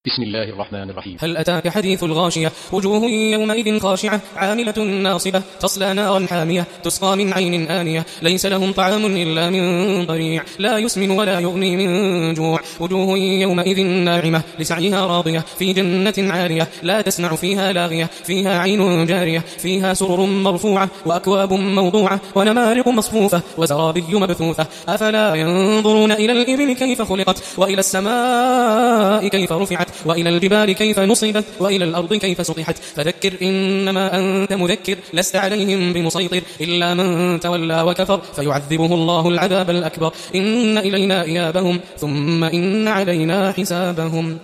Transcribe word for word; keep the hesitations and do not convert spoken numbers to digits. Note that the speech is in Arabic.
بسم الله الرحمن الرحيم. هل أتاك حديث الغاشية؟ وجوه يومئذ خاشعة عاملة ناصبة تصلى نارا حامية تسقى من عين آنية ليس لهم طعام إلا من ضريع لا يسمن ولا يغني من جوع. وجوه يومئذ ناعمة لسعيها راضية في جنة عالية لا تسمع فيها لاغية فيها عين جارية فيها سرر مرفوعة وأكواب موضوعة ونمارق مصفوفة وزرابي مبثوثة. أفلا ينظرون إلى الإبل كيف خلقت وإلى السماء كيف رفعت وإلى الجبال كيف نصبت وإلى الأرض كيف سطحت. فذكر إنما أنت مذكر لست عليهم بمسيطر إلا من تولى وكفر فيعذبه الله العذاب الأكبر. إن إلينا إيابهم ثم إن علينا حسابهم.